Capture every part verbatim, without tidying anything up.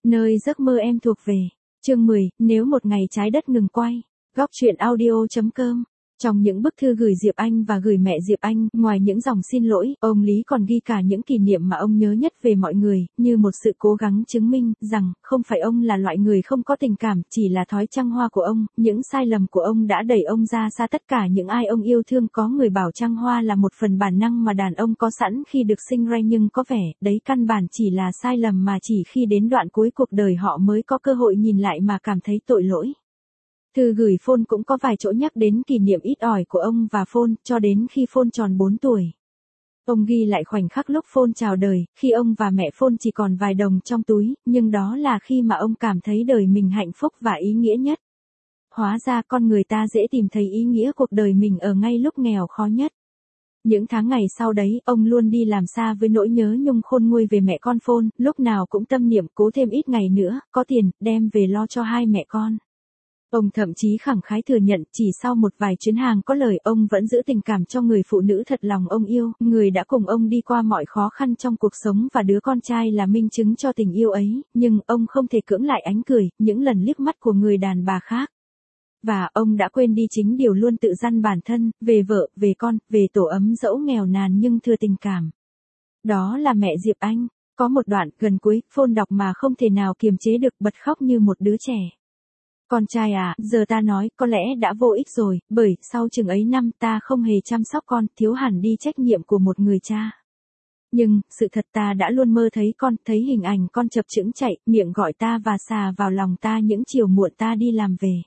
Nơi giấc mơ em thuộc về. Chương mười, nếu một ngày trái đất ngừng quay. Góc truyện audio chấm com. Trong những bức thư gửi Diệp Anh và gửi mẹ Diệp Anh, ngoài những dòng xin lỗi, ông Lý còn ghi cả những kỷ niệm mà ông nhớ nhất về mọi người, như một sự cố gắng chứng minh rằng không phải ông là loại người không có tình cảm, chỉ là thói trăng hoa của ông, những sai lầm của ông đã đẩy ông ra xa tất cả những ai ông yêu thương. Có người bảo trăng hoa là một phần bản năng mà đàn ông có sẵn khi được sinh ra, nhưng có vẻ đấy căn bản chỉ là sai lầm mà chỉ khi đến đoạn cuối cuộc đời họ mới có cơ hội nhìn lại mà cảm thấy tội lỗi. Thư gửi Phone cũng có vài chỗ nhắc đến kỷ niệm ít ỏi của ông và Phone, cho đến khi Phone tròn bốn tuổi. Ông ghi lại khoảnh khắc lúc Phone chào đời, khi ông và mẹ Phone chỉ còn vài đồng trong túi, nhưng đó là khi mà ông cảm thấy đời mình hạnh phúc và ý nghĩa nhất. Hóa ra con người ta dễ tìm thấy ý nghĩa cuộc đời mình ở ngay lúc nghèo khó nhất. Những tháng ngày sau đấy, ông luôn đi làm xa với nỗi nhớ nhung khôn nguôi về mẹ con Phone, lúc nào cũng tâm niệm cố thêm ít ngày nữa, có tiền, đem về lo cho hai mẹ con. Ông thậm chí khẳng khái thừa nhận chỉ sau một vài chuyến hàng có lời, ông vẫn giữ tình cảm cho người phụ nữ thật lòng ông yêu, người đã cùng ông đi qua mọi khó khăn trong cuộc sống, và đứa con trai là minh chứng cho tình yêu ấy, nhưng ông không thể cưỡng lại ánh cười, những lần liếc mắt của người đàn bà khác. Và ông đã quên đi chính điều luôn tự dặn bản thân, về vợ, về con, về tổ ấm dẫu nghèo nàn nhưng thừa tình cảm. Đó là mẹ Diệp Anh. Có một đoạn gần cuối, Phone đọc mà không thể nào kiềm chế được, bật khóc như một đứa trẻ. Con trai à, giờ ta nói, có lẽ đã vô ích rồi, bởi, sau chừng ấy năm ta không hề chăm sóc con, thiếu hẳn đi trách nhiệm của một người cha. Nhưng, sự thật ta đã luôn mơ thấy con, thấy hình ảnh con chập chững chạy, miệng gọi ta và xà vào lòng ta những chiều muộn ta đi làm về.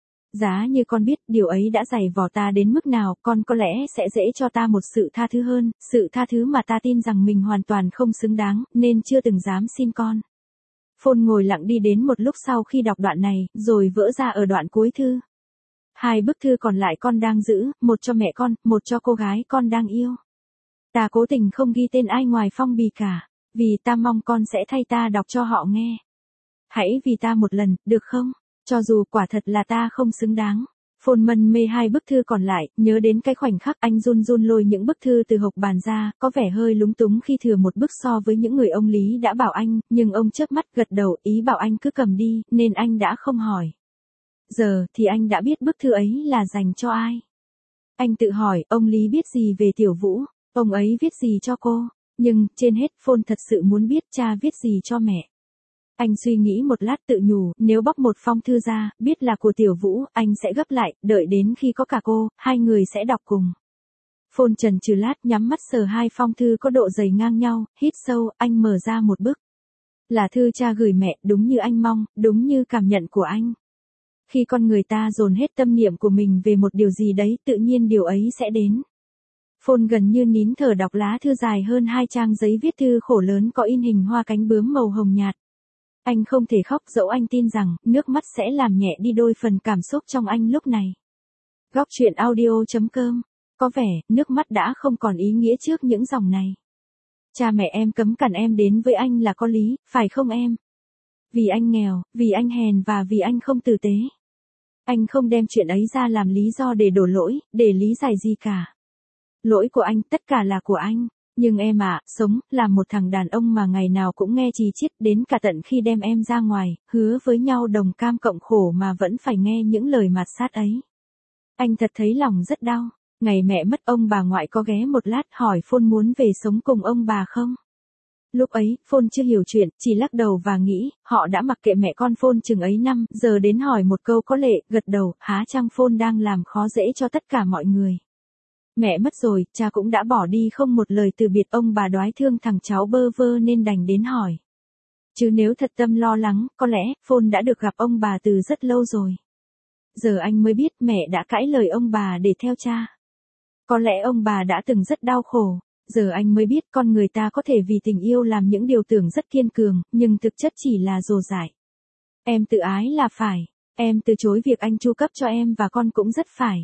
Giá như con biết điều ấy đã dày vò ta đến mức nào, con có lẽ sẽ dễ cho ta một sự tha thứ hơn, sự tha thứ mà ta tin rằng mình hoàn toàn không xứng đáng, nên chưa từng dám xin con. Phone ngồi lặng đi đến một lúc sau khi đọc đoạn này, rồi vỡ ra ở đoạn cuối thư. Hai bức thư còn lại con đang giữ, một cho mẹ con, một cho cô gái con đang yêu. Ta cố tình không ghi tên ai ngoài phong bì cả, vì ta mong con sẽ thay ta đọc cho họ nghe. Hãy vì ta một lần, được không? Cho dù quả thật là ta không xứng đáng. Phone mân mê hai bức thư còn lại, nhớ đến cái khoảnh khắc anh run run lôi những bức thư từ hộc bàn ra, có vẻ hơi lúng túng khi thừa một bức so với những người ông Lý đã bảo anh, nhưng ông chớp mắt gật đầu, ý bảo anh cứ cầm đi, nên anh đã không hỏi. Giờ thì anh đã biết bức thư ấy là dành cho ai. Anh tự hỏi, ông Lý biết gì về Tiểu Vũ, ông ấy viết gì cho cô, nhưng, trên hết, Phone thật sự muốn biết cha viết gì cho mẹ. Anh suy nghĩ một lát tự nhủ, nếu bóc một phong thư ra, biết là của Tiểu Vũ, anh sẽ gấp lại, đợi đến khi có cả cô, hai người sẽ đọc cùng. Phone chần chừ lát, nhắm mắt sờ hai phong thư có độ dày ngang nhau, hít sâu, anh mở ra một bức. Là thư cha gửi mẹ, đúng như anh mong, đúng như cảm nhận của anh. Khi con người ta dồn hết tâm niệm của mình về một điều gì đấy, tự nhiên điều ấy sẽ đến. Phone gần như nín thở đọc lá thư dài hơn hai trang giấy viết thư khổ lớn có in hình hoa cánh bướm màu hồng nhạt. Anh không thể khóc dẫu anh tin rằng, nước mắt sẽ làm nhẹ đi đôi phần cảm xúc trong anh lúc này. Góc truyện audio chấm com. Có vẻ, nước mắt đã không còn ý nghĩa trước những dòng này. Cha mẹ em cấm cản em đến với anh là có lý, phải không em? Vì anh nghèo, vì anh hèn và vì anh không tử tế. Anh không đem chuyện ấy ra làm lý do để đổ lỗi, để lý giải gì cả. Lỗi của anh, tất cả là của anh. Nhưng em ạ, à, sống, là một thằng đàn ông mà ngày nào cũng nghe chì chít đến cả tận khi đem em ra ngoài, hứa với nhau đồng cam cộng khổ mà vẫn phải nghe những lời mạt sát ấy. Anh thật thấy lòng rất đau. Ngày mẹ mất, ông bà ngoại có ghé một lát hỏi Phone muốn về sống cùng ông bà không? Lúc ấy, Phone chưa hiểu chuyện, chỉ lắc đầu và nghĩ, họ đã mặc kệ mẹ con Phone chừng ấy năm, giờ đến hỏi một câu có lệ, gật đầu, há chăng Phone đang làm khó dễ cho tất cả mọi người. Mẹ mất rồi, cha cũng đã bỏ đi không một lời từ biệt, ông bà đoái thương thằng cháu bơ vơ nên đành đến hỏi. Chứ nếu thật tâm lo lắng, có lẽ, Phone đã được gặp ông bà từ rất lâu rồi. Giờ anh mới biết mẹ đã cãi lời ông bà để theo cha. Có lẽ ông bà đã từng rất đau khổ. Giờ anh mới biết con người ta có thể vì tình yêu làm những điều tưởng rất kiên cường, nhưng thực chất chỉ là dồ dại. Em tự ái là phải. Em từ chối việc anh chu cấp cho em và con cũng rất phải.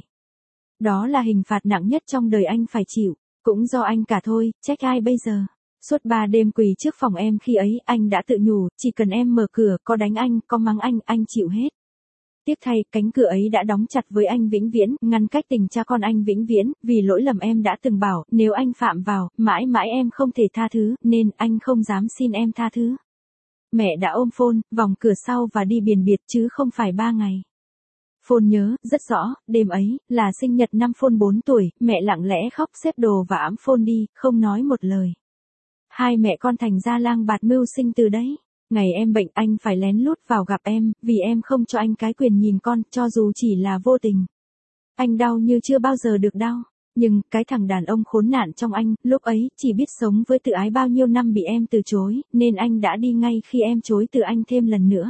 Đó là hình phạt nặng nhất trong đời anh phải chịu, cũng do anh cả thôi, trách ai bây giờ. Suốt ba đêm quỳ trước phòng em khi ấy, anh đã tự nhủ, chỉ cần em mở cửa, có đánh anh, có mắng anh, anh chịu hết. Tiếc thay, cánh cửa ấy đã đóng chặt với anh vĩnh viễn, ngăn cách tình cha con anh vĩnh viễn, vì lỗi lầm em đã từng bảo, nếu anh phạm vào, mãi mãi em không thể tha thứ, nên anh không dám xin em tha thứ. mẹ đã ôm Phone, vòng cửa sau và đi biển biệt chứ không phải ba ngày. Phone nhớ, rất rõ, đêm ấy, là sinh nhật năm Phone bốn tuổi, mẹ lặng lẽ khóc xếp đồ và ẵm Phone đi, không nói một lời. Hai mẹ con thành ra lang bạt mưu sinh từ đấy. Ngày em bệnh anh phải lén lút vào gặp em, vì em không cho anh cái quyền nhìn con, cho dù chỉ là vô tình. Anh đau như chưa bao giờ được đau. Nhưng, cái thằng đàn ông khốn nạn trong anh, lúc ấy, chỉ biết sống với tự ái bao nhiêu năm bị em từ chối, nên anh đã đi ngay khi em chối từ anh thêm lần nữa.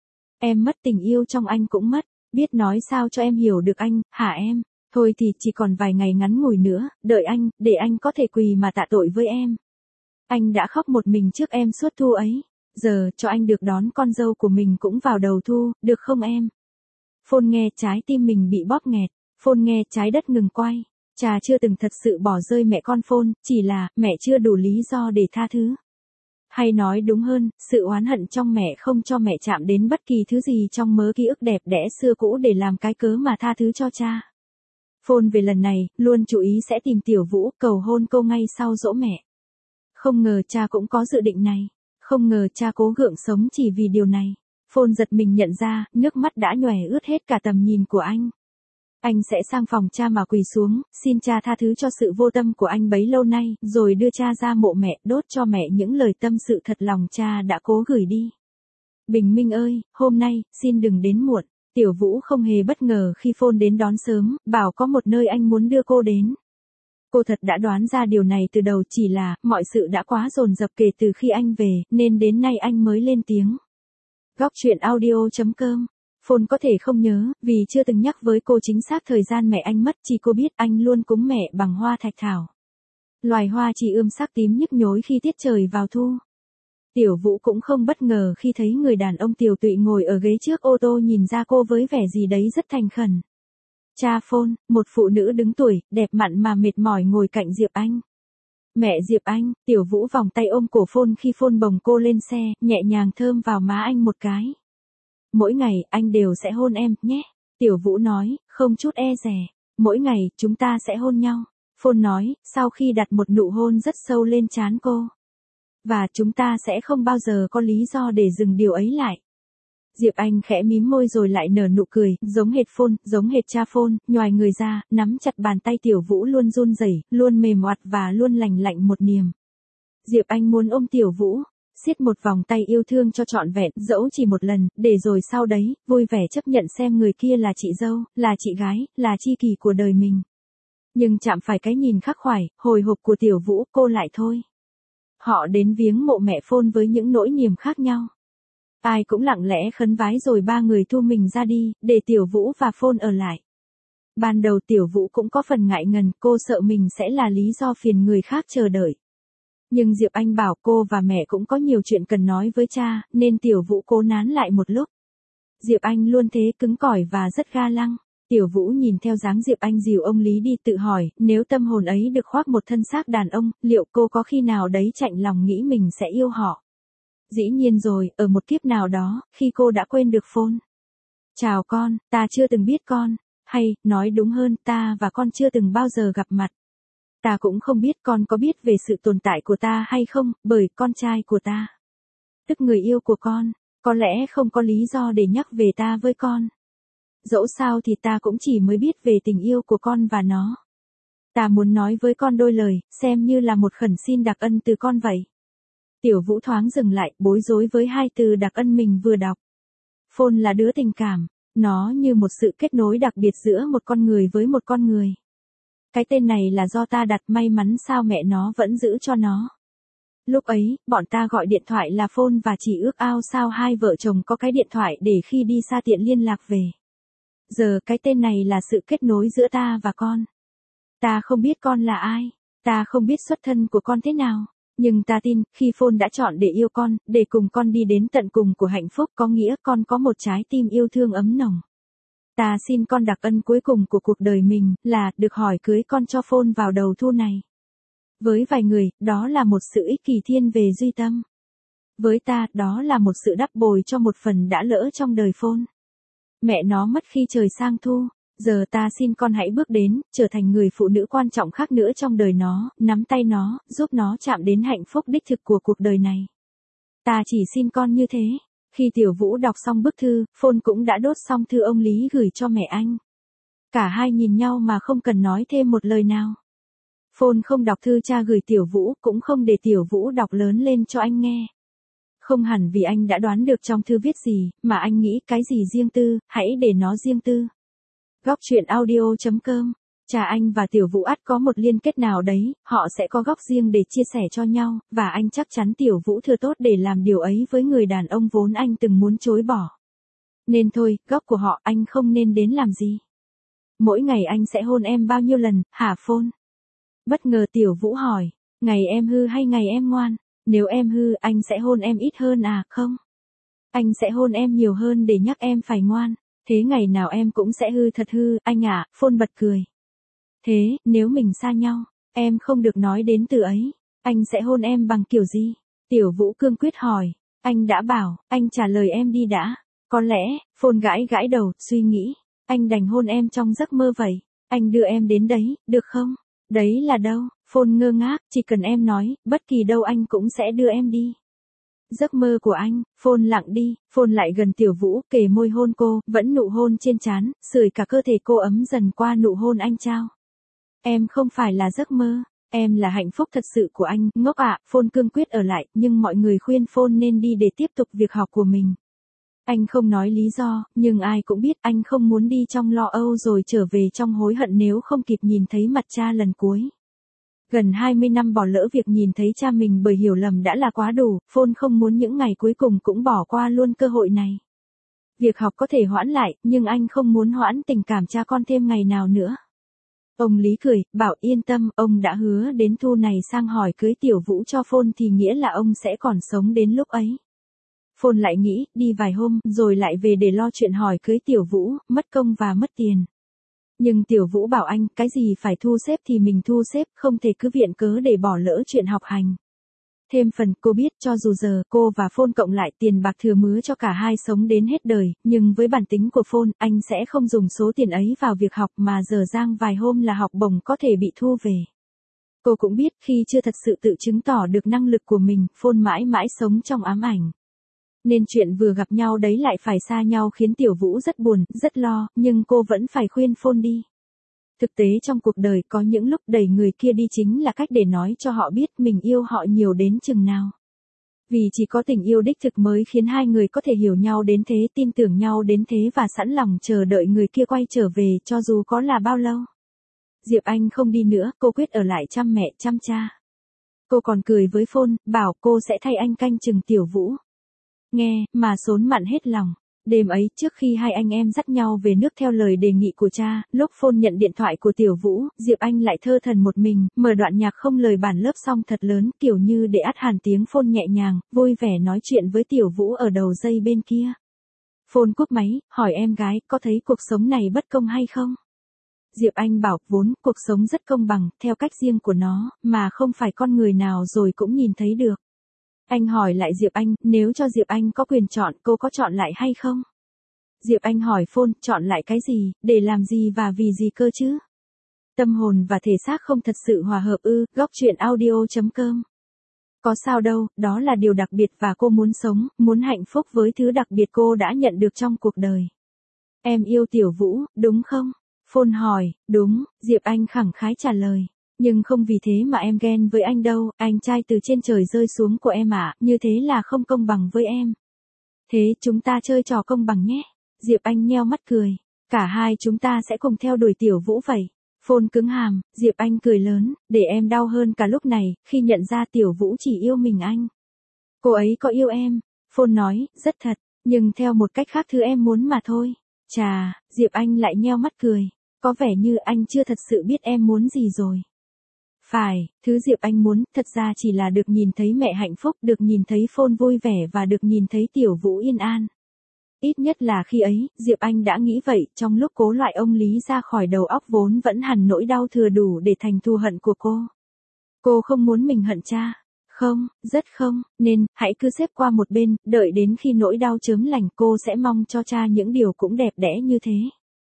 Em mất tình yêu trong anh cũng mất, biết nói sao cho em hiểu được anh, hả em? Thôi thì chỉ còn vài ngày ngắn ngủi nữa, đợi anh, để anh có thể quỳ mà tạ tội với em. Anh đã khóc một mình trước em suốt thu ấy, giờ cho anh được đón con dâu của mình cũng vào đầu thu, được không em? Phone nghe trái tim mình bị bóp nghẹt, Phone nghe trái đất ngừng quay. Cha chưa từng thật sự bỏ rơi mẹ con Phone, chỉ là, mẹ chưa đủ lý do để tha thứ. Hay nói đúng hơn, sự oán hận trong mẹ không cho mẹ chạm đến bất kỳ thứ gì trong mớ ký ức đẹp đẽ xưa cũ để làm cái cớ mà tha thứ cho cha. Phone về lần này, luôn chú ý sẽ tìm Tiểu Vũ, cầu hôn cô ngay sau giỗ mẹ. Không ngờ cha cũng có dự định này. Không ngờ cha cố gượng sống chỉ vì điều này. Phone giật mình nhận ra, nước mắt đã nhòe ướt hết cả tầm nhìn của anh. Anh sẽ sang phòng cha mà quỳ xuống, xin cha tha thứ cho sự vô tâm của anh bấy lâu nay, rồi đưa cha ra mộ mẹ, đốt cho mẹ những lời tâm sự thật lòng cha đã cố gửi đi. Bình Minh ơi, hôm nay, xin đừng đến muộn. Tiểu Vũ không hề bất ngờ khi Phone đến đón sớm, bảo có một nơi anh muốn đưa cô đến. Cô thật đã đoán ra điều này từ đầu, chỉ là, mọi sự đã quá dồn dập kể từ khi anh về, nên đến nay anh mới lên tiếng. Góc truyện audio chấm com. Phone có thể không nhớ, vì chưa từng nhắc với cô chính xác thời gian mẹ anh mất, chỉ cô biết anh luôn cúng mẹ bằng hoa thạch thảo. Loài hoa chỉ ươm sắc tím nhức nhối khi tiết trời vào thu. Tiểu Vũ cũng không bất ngờ khi thấy người đàn ông tiều tụy ngồi ở ghế trước ô tô nhìn ra cô với vẻ gì đấy rất thành khẩn. Cha Phone, một phụ nữ đứng tuổi, đẹp mặn mà mệt mỏi ngồi cạnh Diệp Anh. Mẹ Diệp Anh, Tiểu Vũ vòng tay ôm cổ Phone khi Phone bồng cô lên xe, nhẹ nhàng thơm vào má anh một cái. Mỗi ngày, anh đều sẽ hôn em, nhé. Tiểu Vũ nói, không chút e dè. Mỗi ngày, chúng ta sẽ hôn nhau. Phone nói, sau khi đặt một nụ hôn rất sâu lên trán cô. Và chúng ta sẽ không bao giờ có lý do để dừng điều ấy lại. Diệp Anh khẽ mím môi rồi lại nở nụ cười, giống hệt Phone, giống hệt cha Phone, nhoài người ra, nắm chặt bàn tay Tiểu Vũ luôn run rẩy, luôn mềm oặt và luôn lành lạnh một niềm. Diệp Anh muốn ôm Tiểu Vũ, siết một vòng tay yêu thương cho trọn vẹn, dẫu chỉ một lần, để rồi sau đấy, vui vẻ chấp nhận xem người kia là chị dâu, là chị gái, là tri kỷ của đời mình. Nhưng chạm phải cái nhìn khắc khoải, hồi hộp của Tiểu Vũ, cô lại thôi. Họ đến viếng mộ mẹ Phone với những nỗi niềm khác nhau. Ai cũng lặng lẽ khấn vái rồi ba người thu mình ra đi, để Tiểu Vũ và Phone ở lại. Ban đầu Tiểu Vũ cũng có phần ngại ngần, cô sợ mình sẽ là lý do phiền người khác chờ đợi. Nhưng Diệp Anh bảo cô và mẹ cũng có nhiều chuyện cần nói với cha, nên Tiểu Vũ cố nán lại một lúc. Diệp Anh luôn thế cứng cỏi và rất ga lăng. Tiểu Vũ nhìn theo dáng Diệp Anh dìu ông Lý đi tự hỏi, nếu tâm hồn ấy được khoác một thân xác đàn ông, liệu cô có khi nào đấy chạnh lòng nghĩ mình sẽ yêu họ? Dĩ nhiên rồi, ở một kiếp nào đó, khi cô đã quên được Phone. Chào con, ta chưa từng biết con, hay, nói đúng hơn, ta và con chưa từng bao giờ gặp mặt. Ta cũng không biết con có biết về sự tồn tại của ta hay không, bởi con trai của ta. Tức người yêu của con, có lẽ không có lý do để nhắc về ta với con. Dẫu sao thì ta cũng chỉ mới biết về tình yêu của con và nó. Ta muốn nói với con đôi lời, xem như là một khẩn xin đặc ân từ con vậy. Tiểu Vũ thoáng dừng lại, bối rối với hai từ đặc ân mình vừa đọc. Phone là đứa tình cảm, nó như một sự kết nối đặc biệt giữa một con người với một con người. Cái tên này là do ta đặt, may mắn sao mẹ nó vẫn giữ cho nó. Lúc ấy, bọn ta gọi điện thoại là Phone và chỉ ước ao sao hai vợ chồng có cái điện thoại để khi đi xa tiện liên lạc về. Giờ cái tên này là sự kết nối giữa ta và con. Ta không biết con là ai, ta không biết xuất thân của con thế nào, nhưng ta tin, khi Phone đã chọn để yêu con, để cùng con đi đến tận cùng của hạnh phúc, có nghĩa con có một trái tim yêu thương ấm nồng. Ta xin con đặc ân cuối cùng của cuộc đời mình, là, được hỏi cưới con cho Phone vào đầu thu này. Với vài người, đó là một sự ích kỷ thiên về duy tâm. Với ta, đó là một sự đắp bồi cho một phần đã lỡ trong đời Phone. Mẹ nó mất khi trời sang thu, giờ ta xin con hãy bước đến, trở thành người phụ nữ quan trọng khác nữa trong đời nó, nắm tay nó, giúp nó chạm đến hạnh phúc đích thực của cuộc đời này. Ta chỉ xin con như thế. Khi Tiểu Vũ đọc xong bức thư, Phôn cũng đã đốt xong thư ông Lý gửi cho mẹ anh. Cả hai nhìn nhau mà không cần nói thêm một lời nào. Phôn không đọc thư cha gửi Tiểu Vũ, cũng không để Tiểu Vũ đọc lớn lên cho anh nghe. Không hẳn vì anh đã đoán được trong thư viết gì, mà anh nghĩ cái gì riêng tư, hãy để nó riêng tư. Góc truyện audio chấm com. Cha anh và Tiểu Vũ ắt có một liên kết nào đấy, họ sẽ có góc riêng để chia sẻ cho nhau, và anh chắc chắn Tiểu Vũ thừa tốt để làm điều ấy với người đàn ông vốn anh từng muốn chối bỏ. Nên thôi, góc của họ anh không nên đến làm gì. Mỗi ngày anh sẽ hôn em bao nhiêu lần, hả Phôn? Bất ngờ Tiểu Vũ hỏi, ngày em hư hay ngày em ngoan? Nếu em hư, anh sẽ hôn em ít hơn à, không? Anh sẽ hôn em nhiều hơn để nhắc em phải ngoan. Thế ngày nào em cũng sẽ hư thật hư, anh ạ, à, Phôn bật cười. Thế, nếu mình xa nhau, em không được nói đến từ ấy. Anh sẽ hôn em bằng kiểu gì? Tiểu Vũ cương quyết hỏi. Anh đã bảo, anh trả lời em đi đã. Có lẽ, Phôn gãi gãi đầu, suy nghĩ. Anh đành hôn em trong giấc mơ vậy. Anh đưa em đến đấy, được không? Đấy là đâu? Phôn ngơ ngác, chỉ cần em nói, bất kỳ đâu anh cũng sẽ đưa em đi. Giấc mơ của anh. Phôn lặng đi, Phôn lại gần Tiểu Vũ, kề môi hôn cô, vẫn nụ hôn trên trán, sưởi cả cơ thể cô ấm dần qua nụ hôn anh trao. Em không phải là giấc mơ, em là hạnh phúc thật sự của anh, ngốc ạ, à, Phôn cương quyết ở lại, nhưng mọi người khuyên Phôn nên đi để tiếp tục việc học của mình. Anh không nói lý do, nhưng ai cũng biết anh không muốn đi trong lo âu rồi trở về trong hối hận nếu không kịp nhìn thấy mặt cha lần cuối. Gần hai mươi năm bỏ lỡ việc nhìn thấy cha mình bởi hiểu lầm đã là quá đủ, Phôn không muốn những ngày cuối cùng cũng bỏ qua luôn cơ hội này. Việc học có thể hoãn lại, nhưng anh không muốn hoãn tình cảm cha con thêm ngày nào nữa. Ông Lý cười, bảo yên tâm, ông đã hứa đến thu này sang hỏi cưới Tiểu Vũ cho Phôn thì nghĩa là ông sẽ còn sống đến lúc ấy. Phôn lại nghĩ, đi vài hôm, rồi lại về để lo chuyện hỏi cưới Tiểu Vũ, mất công và mất tiền. Nhưng Tiểu Vũ bảo anh, cái gì phải thu xếp thì mình thu xếp, không thể cứ viện cớ để bỏ lỡ chuyện học hành. Thêm phần, cô biết cho dù giờ cô và Phôn cộng lại tiền bạc thừa mứa cho cả hai sống đến hết đời, nhưng với bản tính của Phôn, anh sẽ không dùng số tiền ấy vào việc học mà dở dang vài hôm là học bổng có thể bị thu về. Cô cũng biết khi chưa thật sự tự chứng tỏ được năng lực của mình, Phôn mãi mãi sống trong ám ảnh. Nên chuyện vừa gặp nhau đấy lại phải xa nhau khiến Tiểu Vũ rất buồn, rất lo, nhưng cô vẫn phải khuyên Phôn đi. Thực tế trong cuộc đời có những lúc đẩy người kia đi chính là cách để nói cho họ biết mình yêu họ nhiều đến chừng nào. Vì chỉ có tình yêu đích thực mới khiến hai người có thể hiểu nhau đến thế, tin tưởng nhau đến thế và sẵn lòng chờ đợi người kia quay trở về cho dù có là bao lâu. Diệp Anh không đi nữa, cô quyết ở lại chăm mẹ chăm cha. Cô còn cười với Phôn, bảo cô sẽ thay anh canh chừng Tiểu Vũ. Nghe, mà xốn mặn hết lòng. Đêm ấy, trước khi hai anh em dắt nhau về nước theo lời đề nghị của cha, lúc Phôn nhận điện thoại của Tiểu Vũ, Diệp Anh lại thơ thẩn một mình, mở đoạn nhạc không lời bản lớp song thật lớn, kiểu như để át hẳn tiếng Phôn nhẹ nhàng, vui vẻ nói chuyện với Tiểu Vũ ở đầu dây bên kia. Phôn cúp máy, hỏi em gái, có thấy cuộc sống này bất công hay không? Diệp Anh bảo, vốn, cuộc sống rất công bằng, theo cách riêng của nó, mà không phải con người nào rồi cũng nhìn thấy được. Anh hỏi lại Diệp Anh, nếu cho Diệp Anh có quyền chọn, cô có chọn lại hay không? Diệp Anh hỏi Phôn, chọn lại cái gì, để làm gì và vì gì cơ chứ? Tâm hồn và thể xác không thật sự hòa hợp ư, góc truyện audio chấm com. Có sao đâu, đó là điều đặc biệt và cô muốn sống, muốn hạnh phúc với thứ đặc biệt cô đã nhận được trong cuộc đời. Em yêu Tiểu Vũ, đúng không? Phôn hỏi, đúng, Diệp Anh khẳng khái trả lời. Nhưng không vì thế mà em ghen với anh đâu, anh trai từ trên trời rơi xuống của em ạ, à, như thế là không công bằng với em. Thế chúng ta chơi trò công bằng nhé. Diệp Anh nheo mắt cười. Cả hai chúng ta sẽ cùng theo đuổi Tiểu Vũ vậy. Phôn cứng hàm, Diệp Anh cười lớn, để em đau hơn cả lúc này, khi nhận ra Tiểu Vũ chỉ yêu mình anh. Cô ấy có yêu em. Phôn nói, rất thật, nhưng theo một cách khác thứ em muốn mà thôi. Chà, Diệp Anh lại nheo mắt cười. Có vẻ như anh chưa thật sự biết em muốn gì rồi. Phải, thứ Diệp Anh muốn, thật ra chỉ là được nhìn thấy mẹ hạnh phúc, được nhìn thấy Phôn vui vẻ và được nhìn thấy Tiểu Vũ yên an. Ít nhất là khi ấy, Diệp Anh đã nghĩ vậy, trong lúc cố loại ông Lý ra khỏi đầu óc vốn vẫn hằn nỗi đau thừa đủ để thành thù hận của cô. Cô không muốn mình hận cha. Không, rất không, nên, hãy cứ xếp qua một bên, đợi đến khi nỗi đau chớm lành cô sẽ mong cho cha những điều cũng đẹp đẽ như thế.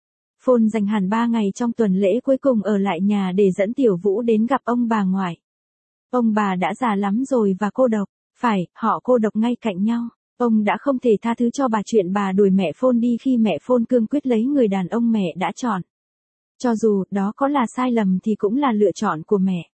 Phôn dành hẳn ba ngày trong tuần lễ cuối cùng ở lại nhà để dẫn Tiểu Vũ đến gặp ông bà ngoại. Ông bà đã già lắm rồi và cô độc. Phải, họ cô độc ngay cạnh nhau. Ông đã không thể tha thứ cho bà chuyện bà đuổi mẹ Phone đi khi mẹ Phone cương quyết lấy người đàn ông mẹ đã chọn. Cho dù đó có là sai lầm thì cũng là lựa chọn của mẹ.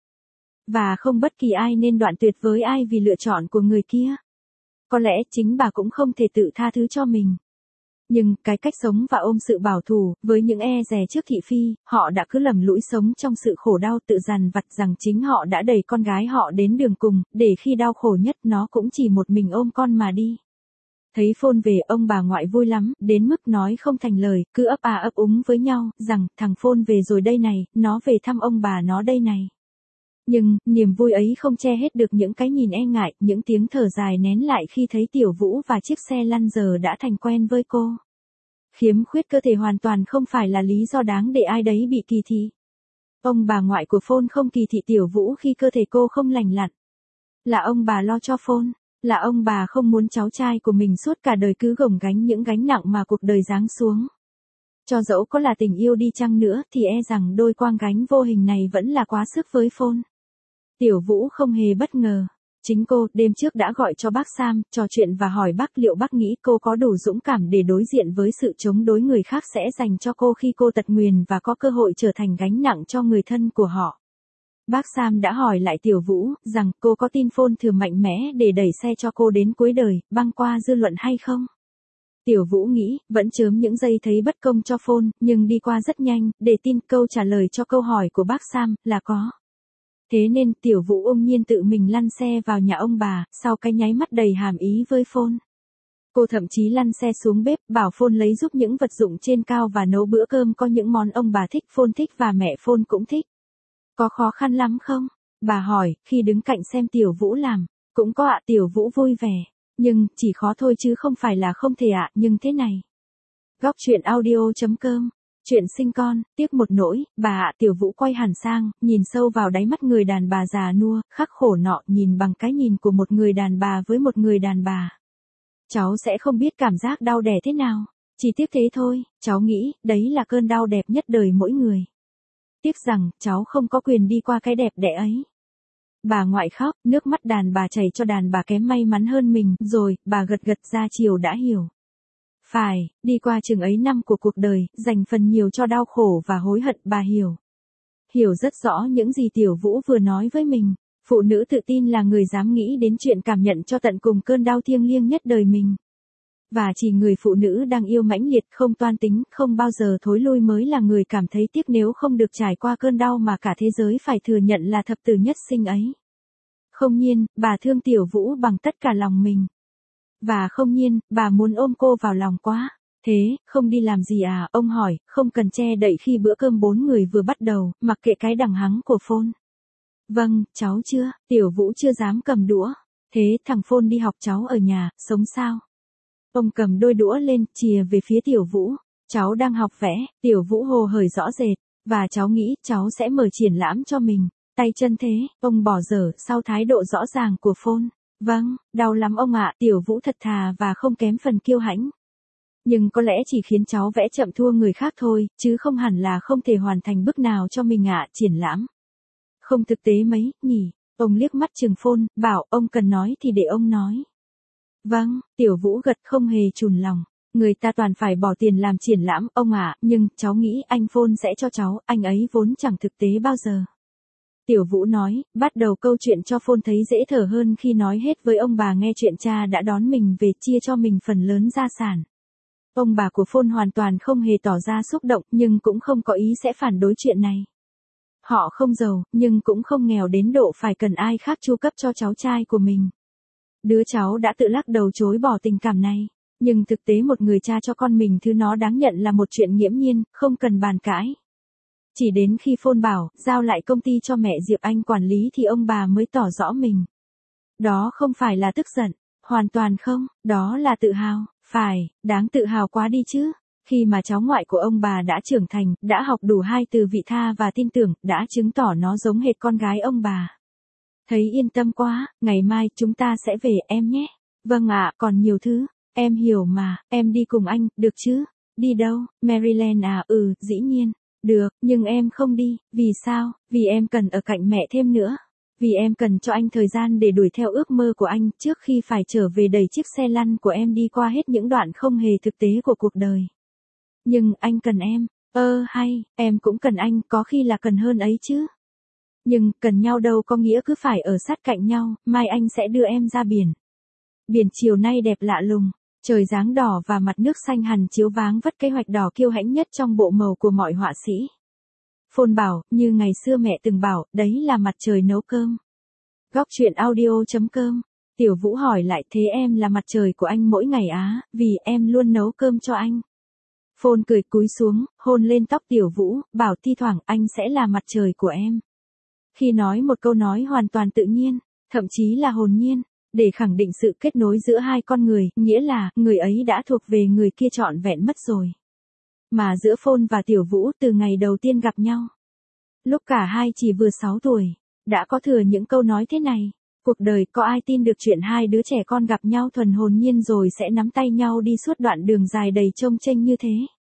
Và không bất kỳ ai nên đoạn tuyệt với ai vì lựa chọn của người kia. Có lẽ chính bà cũng không thể tự tha thứ cho mình. Nhưng, cái cách sống và ôm sự bảo thủ, với những e dè trước thị phi, họ đã cứ lầm lũi sống trong sự khổ đau tự dằn vặt rằng chính họ đã đẩy con gái họ đến đường cùng, để khi đau khổ nhất nó cũng chỉ một mình ôm con mà đi. Thấy Phone về, ông bà ngoại vui lắm, đến mức nói không thành lời, cứ ấp à ấp úng với nhau, rằng, thằng Phone về rồi đây này, nó về thăm ông bà nó đây này. Nhưng, niềm vui ấy không che hết được những cái nhìn e ngại, những tiếng thở dài nén lại khi thấy Tiểu Vũ và chiếc xe lăn giờ đã thành quen với cô. Khiếm khuyết cơ thể hoàn toàn không phải là lý do đáng để ai đấy bị kỳ thị. Ông bà ngoại của Phone không kỳ thị Tiểu Vũ khi cơ thể cô không lành lặn. Là ông bà lo cho Phone, là ông bà không muốn cháu trai của mình suốt cả đời cứ gồng gánh những gánh nặng mà cuộc đời giáng xuống. Cho dẫu có là tình yêu đi chăng nữa thì e rằng đôi quang gánh vô hình này vẫn là quá sức với Phone. Tiểu Vũ không hề bất ngờ. Chính cô, đêm trước đã gọi cho bác Sam, trò chuyện và hỏi bác liệu bác nghĩ cô có đủ dũng cảm để đối diện với sự chống đối người khác sẽ dành cho cô khi cô tật nguyền và có cơ hội trở thành gánh nặng cho người thân của họ. Bác Sam đã hỏi lại Tiểu Vũ, rằng cô có tin Phone thừa mạnh mẽ để đẩy xe cho cô đến cuối đời, băng qua dư luận hay không? Tiểu Vũ nghĩ, vẫn chớm những giây thấy bất công cho Phone, nhưng đi qua rất nhanh, để tin câu trả lời cho câu hỏi của bác Sam, là có. Thế nên, Tiểu Vũ ung nhiên tự mình lăn xe vào nhà ông bà, sau cái nháy mắt đầy hàm ý với Phone. Cô thậm chí lăn xe xuống bếp, bảo Phone lấy giúp những vật dụng trên cao và nấu bữa cơm có những món ông bà thích, Phone thích và mẹ Phone cũng thích. Có khó khăn lắm không? Bà hỏi, khi đứng cạnh xem Tiểu Vũ làm. Cũng có ạ. Tiểu Vũ vui vẻ. Nhưng, chỉ khó thôi chứ không phải là không thể ạ, nhưng thế này. Góc truyện audio chấm com. Chuyện sinh con, tiếc một nỗi, bà ạ. Tiểu Vũ quay hẳn sang, nhìn sâu vào đáy mắt người đàn bà già nua, khắc khổ nọ, nhìn bằng cái nhìn của một người đàn bà với một người đàn bà. Cháu sẽ không biết cảm giác đau đẻ thế nào. Chỉ tiếc thế thôi, cháu nghĩ, đấy là cơn đau đẹp nhất đời mỗi người. Tiếc rằng, cháu không có quyền đi qua cái đẹp đẽ ấy. Bà ngoại khóc, nước mắt đàn bà chảy cho đàn bà kém may mắn hơn mình, rồi, bà gật gật ra chiều đã hiểu. Phải, đi qua chừng ấy năm của cuộc đời, dành phần nhiều cho đau khổ và hối hận, bà hiểu. Hiểu rất rõ những gì Tiểu Vũ vừa nói với mình. Phụ nữ tự tin là người dám nghĩ đến chuyện cảm nhận cho tận cùng cơn đau thiêng liêng nhất đời mình. Và chỉ người phụ nữ đang yêu mãnh liệt, không toan tính, không bao giờ thối lui mới là người cảm thấy tiếc nếu không được trải qua cơn đau mà cả thế giới phải thừa nhận là thập tử nhất sinh ấy. Không nhiên, bà thương Tiểu Vũ bằng tất cả lòng mình. Và không nhiên, bà muốn ôm cô vào lòng quá. Thế, không đi làm gì à? Ông hỏi, không cần che đậy khi bữa cơm bốn người vừa bắt đầu, mặc kệ cái đằng hắng của Phone. Vâng, cháu chưa, Tiểu Vũ chưa dám cầm đũa. Thế, thằng Phone đi học cháu ở nhà, sống sao? Ông cầm đôi đũa lên, chìa về phía Tiểu Vũ. Cháu đang học vẽ, Tiểu Vũ hồ hởi rõ rệt. Và cháu nghĩ, cháu sẽ mở triển lãm cho mình. Tay chân thế, ông bỏ dở, sau thái độ rõ ràng của Phone. Vâng, đau lắm ông ạ. Tiểu Vũ thật thà và không kém phần kiêu hãnh. Nhưng có lẽ chỉ khiến cháu vẽ chậm thua người khác thôi, chứ không hẳn là không thể hoàn thành bức nào cho mình ạ. Triển lãm. Không thực tế mấy, nhỉ. Ông liếc mắt chừng Phone, bảo ông cần nói thì để ông nói. Vâng, Tiểu Vũ gật không hề chùn lòng. Người ta toàn phải bỏ tiền làm triển lãm, ông ạ, nhưng, cháu nghĩ anh Phone sẽ cho cháu, anh ấy vốn chẳng thực tế bao giờ. Tiểu Vũ nói, bắt đầu câu chuyện cho Phone thấy dễ thở hơn khi nói hết với ông bà nghe chuyện cha đã đón mình về chia cho mình phần lớn gia sản. Ông bà của Phone hoàn toàn không hề tỏ ra xúc động nhưng cũng không có ý sẽ phản đối chuyện này. Họ không giàu, nhưng cũng không nghèo đến độ phải cần ai khác chu cấp cho cháu trai của mình. Đứa cháu đã tự lắc đầu chối bỏ tình cảm này. Nhưng thực tế một người cha cho con mình thứ nó đáng nhận là một chuyện nghiễm nhiên, không cần bàn cãi. Chỉ đến khi Phone bảo, giao lại công ty cho mẹ Diệp Anh quản lý thì ông bà mới tỏ rõ mình. Đó không phải là tức giận, hoàn toàn không, đó là tự hào, phải, đáng tự hào quá đi chứ. Khi mà cháu ngoại của ông bà đã trưởng thành, đã học đủ hai từ vị tha và tin tưởng, đã chứng tỏ nó giống hệt con gái ông bà. Thấy yên tâm quá, ngày mai chúng ta sẽ về em nhé. Vâng ạ, còn nhiều thứ, em hiểu mà, em đi cùng anh, được chứ? Đi đâu, Maryland à? Ừ, dĩ nhiên. Được, nhưng em không đi, vì sao? Vì em cần ở cạnh mẹ thêm nữa. Vì em cần cho anh thời gian để đuổi theo ước mơ của anh trước khi phải trở về đẩy chiếc xe lăn của em đi qua hết những đoạn không hề thực tế của cuộc đời. Nhưng anh cần em, ơ hay, em cũng cần anh, có khi là cần hơn ấy chứ. Nhưng cần nhau đâu có nghĩa cứ phải ở sát cạnh nhau, mai anh sẽ đưa em ra biển. Biển chiều nay đẹp lạ lùng, trời dáng đỏ và mặt nước xanh hằn chiếu váng vất cái hoạch đỏ kiêu hãnh nhất trong bộ màu của mọi họa sĩ. Phôn bảo, như ngày xưa mẹ từng bảo, đấy là mặt trời nấu cơm. Góc truyện audio chấm com. Tiểu Vũ hỏi lại, thế em là mặt trời của anh mỗi ngày á, vì em luôn nấu cơm cho anh. Phôn cười cúi xuống, hôn lên tóc Tiểu Vũ, bảo thi thoảng anh sẽ là mặt trời của em. Khi nói một câu nói hoàn toàn tự nhiên, thậm chí là hồn nhiên, để khẳng định sự kết nối giữa hai con người, nghĩa là, người ấy đã thuộc về người kia trọn vẹn mất rồi. Mà giữa Phôn và Tiểu Vũ từ ngày đầu tiên gặp nhau, lúc cả hai chỉ vừa sáu tuổi, đã có thừa những câu nói thế này. Cuộc đời có ai tin được chuyện hai đứa trẻ con gặp nhau thuần hồn nhiên rồi sẽ nắm tay nhau đi suốt đoạn đường dài đầy trông chênh như thế.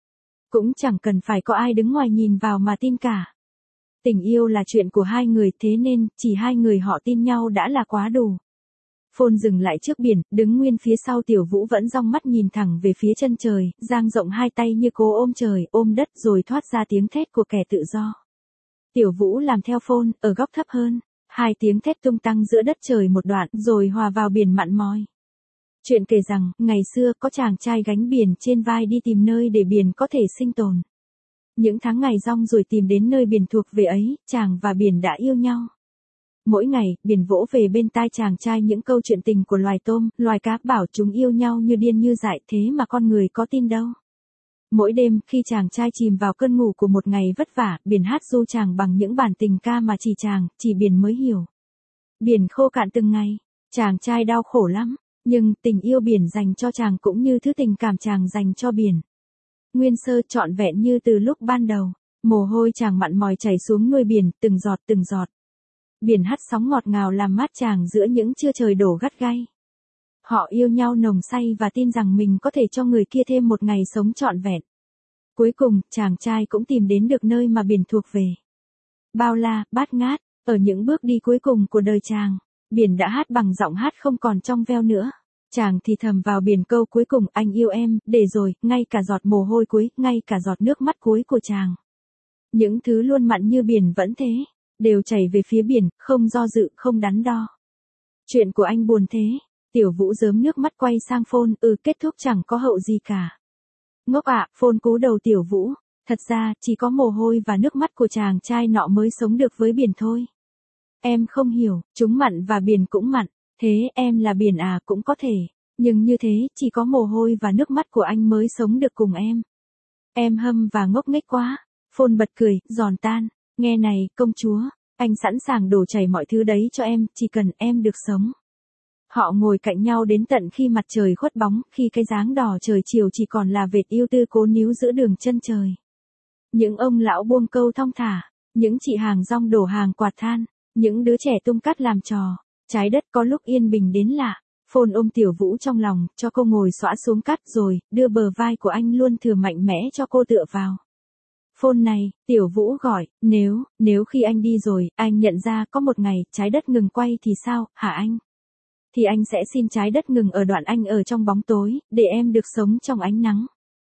Cũng chẳng cần phải có ai đứng ngoài nhìn vào mà tin cả. Tình yêu là chuyện của hai người, thế nên, chỉ hai người họ tin nhau đã là quá đủ. Phôn dừng lại trước biển, đứng nguyên phía sau Tiểu Vũ vẫn dong mắt nhìn thẳng về phía chân trời, dang rộng hai tay như cố ôm trời, ôm đất rồi thoát ra tiếng thét của kẻ tự do. Tiểu Vũ làm theo Phôn, ở góc thấp hơn, hai tiếng thét tung tăng giữa đất trời một đoạn, rồi hòa vào biển mặn mòi. Chuyện kể rằng, ngày xưa có chàng trai gánh biển trên vai đi tìm nơi để biển có thể sinh tồn. Những tháng ngày rong rồi tìm đến nơi biển thuộc về ấy, chàng và biển đã yêu nhau. Mỗi ngày, biển vỗ về bên tai chàng trai những câu chuyện tình của loài tôm, loài cá, bảo chúng yêu nhau như điên như dại, thế mà con người có tin đâu. Mỗi đêm, khi chàng trai chìm vào cơn ngủ của một ngày vất vả, biển hát ru chàng bằng những bản tình ca mà chỉ chàng, chỉ biển mới hiểu. Biển khô cạn từng ngày, chàng trai đau khổ lắm, nhưng tình yêu biển dành cho chàng cũng như thứ tình cảm chàng dành cho biển. Nguyên sơ trọn vẹn như từ lúc ban đầu, mồ hôi chàng mặn mòi chảy xuống nuôi biển, từng giọt từng giọt. Biển hắt sóng ngọt ngào làm mát chàng giữa những trưa trời đổ gắt gay. Họ yêu nhau nồng say và tin rằng mình có thể cho người kia thêm một ngày sống trọn vẹn. Cuối cùng, chàng trai cũng tìm đến được nơi mà biển thuộc về. Bao la, bát ngát, ở những bước đi cuối cùng của đời chàng, biển đã hát bằng giọng hát không còn trong veo nữa. Chàng thì thầm vào biển câu cuối cùng, anh yêu em, để rồi, ngay cả giọt mồ hôi cuối, ngay cả giọt nước mắt cuối của chàng. Những thứ luôn mặn như biển vẫn thế, đều chảy về phía biển, không do dự, không đắn đo. Chuyện của anh buồn thế. Tiểu Vũ rớm nước mắt quay sang Phôn, ừ kết thúc chẳng có hậu gì cả. Ngốc ạ, à, Phôn cú đầu Tiểu Vũ, thật ra, chỉ có mồ hôi và nước mắt của chàng trai nọ mới sống được với biển thôi. Em không hiểu, chúng mặn và biển cũng mặn, thế em là biển à cũng có thể, nhưng như thế, chỉ có mồ hôi và nước mắt của anh mới sống được cùng em. Em hâm và ngốc nghếch quá. Phôn bật cười, giòn tan, nghe này, công chúa, anh sẵn sàng đổ chảy mọi thứ đấy cho em, chỉ cần em được sống. Họ ngồi cạnh nhau đến tận khi mặt trời khuất bóng, khi cái dáng đỏ trời chiều chỉ còn là vệt yêu tư cố níu giữa đường chân trời. Những ông lão buông câu thong thả, những chị hàng rong đổ hàng quạt than, những đứa trẻ tung cát làm trò, trái đất có lúc yên bình đến lạ. Phôn ôm Tiểu Vũ trong lòng, cho cô ngồi xõa xuống cát rồi, đưa bờ vai của anh luôn thừa mạnh mẽ cho cô tựa vào. Phôn này, Tiểu Vũ gọi, nếu, nếu khi anh đi rồi, anh nhận ra có một ngày, trái đất ngừng quay thì sao, hả anh? Thì anh sẽ xin trái đất ngừng ở đoạn anh ở trong bóng tối, để em được sống trong ánh nắng.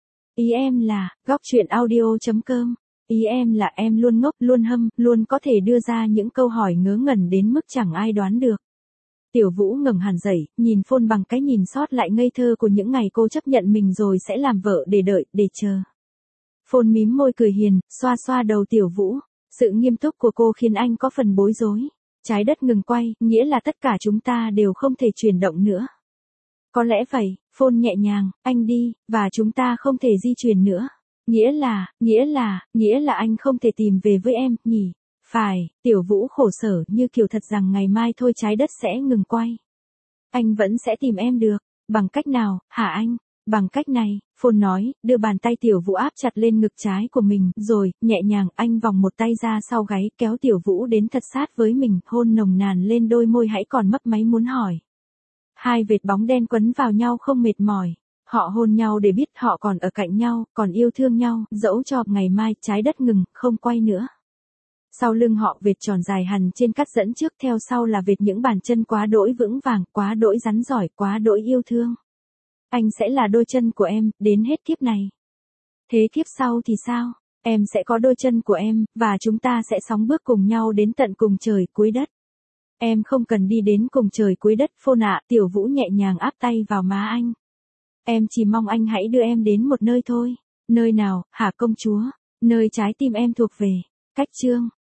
Ý em là, góc truyện audio chấm com. Ý em là em luôn ngốc, luôn hâm, luôn có thể đưa ra những câu hỏi ngớ ngẩn đến mức chẳng ai đoán được. Tiểu Vũ ngẩng hẳn dậy, nhìn Phôn bằng cái nhìn sót lại ngây thơ của những ngày cô chấp nhận mình rồi sẽ làm vợ để đợi, để chờ. Phôn mím môi cười hiền, xoa xoa đầu Tiểu Vũ. Sự nghiêm túc của cô khiến anh có phần bối rối. Trái đất ngừng quay, nghĩa là tất cả chúng ta đều không thể chuyển động nữa. Có lẽ vậy, Phôn nhẹ nhàng, anh đi, và chúng ta không thể di chuyển nữa. Nghĩa là, nghĩa là, nghĩa là anh không thể tìm về với em, nhỉ? Phải, Tiểu Vũ khổ sở như kiểu thật rằng ngày mai thôi trái đất sẽ ngừng quay. Anh vẫn sẽ tìm em được. Bằng cách nào, hả anh? Bằng cách này, Phôn nói, đưa bàn tay Tiểu Vũ áp chặt lên ngực trái của mình, rồi, nhẹ nhàng, anh vòng một tay ra sau gáy, kéo Tiểu Vũ đến thật sát với mình, hôn nồng nàn lên đôi môi hãy còn mấp máy muốn hỏi. Hai vệt bóng đen quấn vào nhau không mệt mỏi. Họ hôn nhau để biết họ còn ở cạnh nhau, còn yêu thương nhau, dẫu cho ngày mai trái đất ngừng, không quay nữa. Sau lưng họ vệt tròn dài hằn trên cắt dẫn trước, theo sau là vệt những bàn chân quá đỗi vững vàng, quá đỗi rắn giỏi, quá đỗi yêu thương. Anh sẽ là đôi chân của em, đến hết kiếp này. Thế kiếp sau thì sao? Em sẽ có đôi chân của em, và chúng ta sẽ sóng bước cùng nhau đến tận cùng trời cuối đất. Em không cần đi đến cùng trời cuối đất, Phôn ạ. Tiểu Vũ nhẹ nhàng áp tay vào má anh. Em chỉ mong anh hãy đưa em đến một nơi thôi. Nơi nào, hả công chúa? Nơi trái tim em thuộc về. Cách chương